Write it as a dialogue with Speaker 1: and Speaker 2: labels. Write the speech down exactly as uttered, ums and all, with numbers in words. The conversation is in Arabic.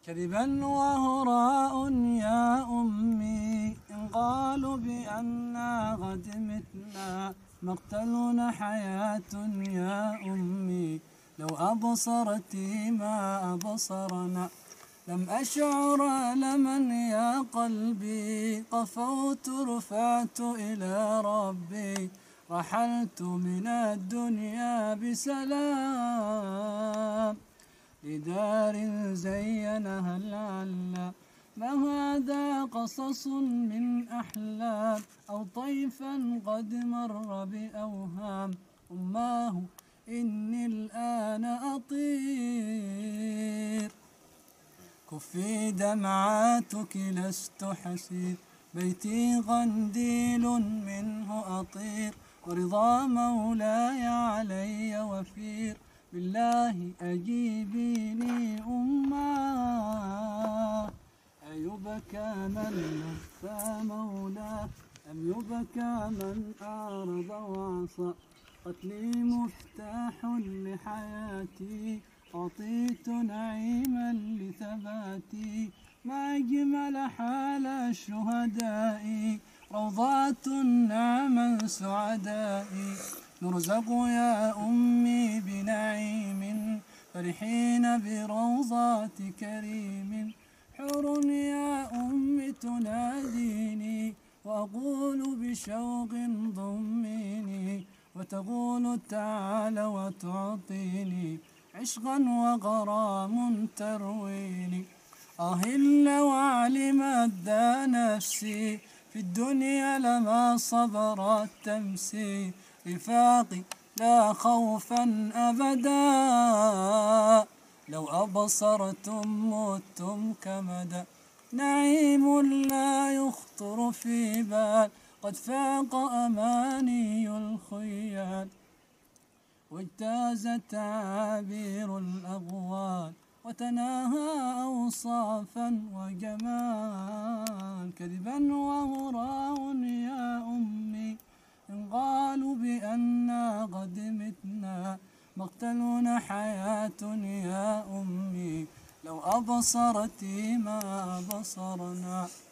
Speaker 1: كذبا وهراء يا أمي إن قالوا بأننا غد متنا مقتلنا حياة يا أمي لو أبصرتي ما أبصرنا لم أشعر ألما يا قلبي قفوت رفعت إلى ربي رحلت من الدنيا بسلام لدار زينها العلا ما هذا قصص من أحلام أو طيفا قد مر بأوهام أماه إني الآن أطير كفي دمعاتك لست حسير بيتي قنديل منه أطير ورضا مولاي علي وفير بالله أجيبيني أماه أيبكى من نفى مولاه أم يبكى من أعرض وعصى قتلي مفتاح لحياتي أعطيت نعيما لثباتي ما أجمل حال الشهداء روضات نعما سعدائي نرزق يا أمي بنعيم فرحين بروضات كريم حور يا أم تناديني وأقول بشوق ضميني وتقول تعال وتعطيني عشقا وغرام ترويني آه لو علمت ذا نفسي في الدنيا لما صبرت تمسي رفاقي لا خوفا أبدا لو أبصرتم متم كمدا نعيم لا يخطر في بال قد فاق أماني الخيال واجتاز تعابير الأغوال وتناهى أوصافا وجمال كذبا وهراء يا أمي إن قالوا بأننا قد متنا مقتلنا حياة يا أمي لو أبصرتي ما أبصرنا